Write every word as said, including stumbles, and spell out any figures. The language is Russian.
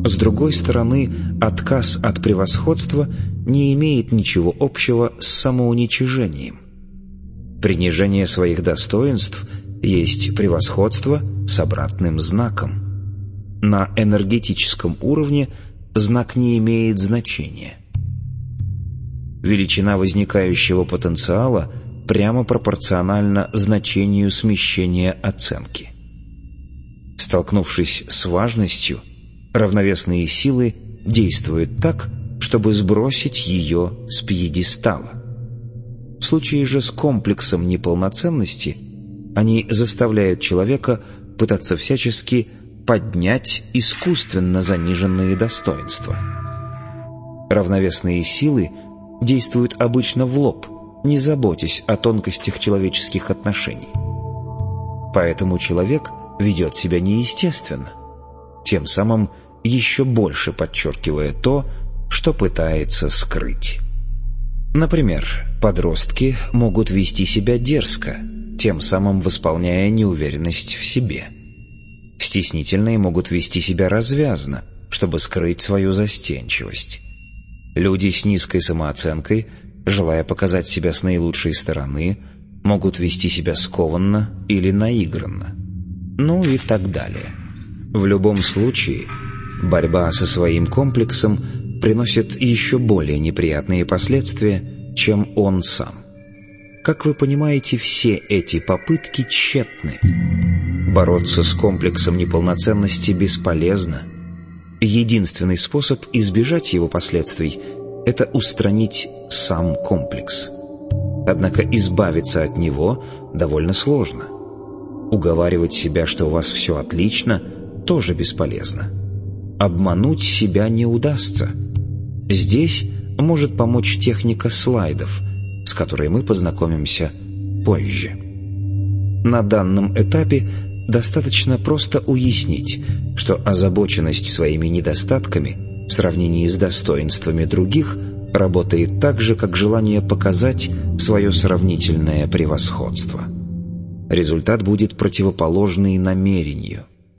С другой стороны, отказ от превосходства не имеет ничего общего с самоуничижением. Принижение своих достоинств есть превосходство с обратным знаком. На энергетическом уровне знак не имеет значения. Величина возникающего потенциала прямо пропорциональна значению смещения оценки. Столкнувшись с важностью, равновесные силы действуют так, чтобы сбросить ее с пьедестала. В случае же с комплексом неполноценности они заставляют человека пытаться всячески поднять искусственно заниженные достоинства. Равновесные силы действуют обычно в лоб, не заботясь о тонкостях человеческих отношений. Поэтому человек ведет себя неестественно, тем самым еще больше подчеркивая то, что пытается скрыть. Например, подростки могут вести себя дерзко, тем самым восполняя неуверенность в себе. Стеснительные могут вести себя развязно, чтобы скрыть свою застенчивость. Люди с низкой самооценкой, желая показать себя с наилучшей стороны, могут вести себя скованно или наигранно. Ну и так далее. В любом случае, борьба со своим комплексом приносит еще более неприятные последствия, чем он сам. Как вы понимаете, все эти попытки тщетны. Бороться с комплексом неполноценности бесполезно. Единственный способ избежать его последствий – это устранить сам комплекс. Однако избавиться от него довольно сложно. Уговаривать себя, что у вас все отлично, тоже бесполезно. Обмануть себя не удастся. Здесь может помочь техника слайдов, с которой мы познакомимся позже. На данном этапе достаточно просто уяснить, что озабоченность своими недостатками в сравнении с достоинствами других работает так же, как желание показать свое сравнительное превосходство. Результат будет противоположный намерению.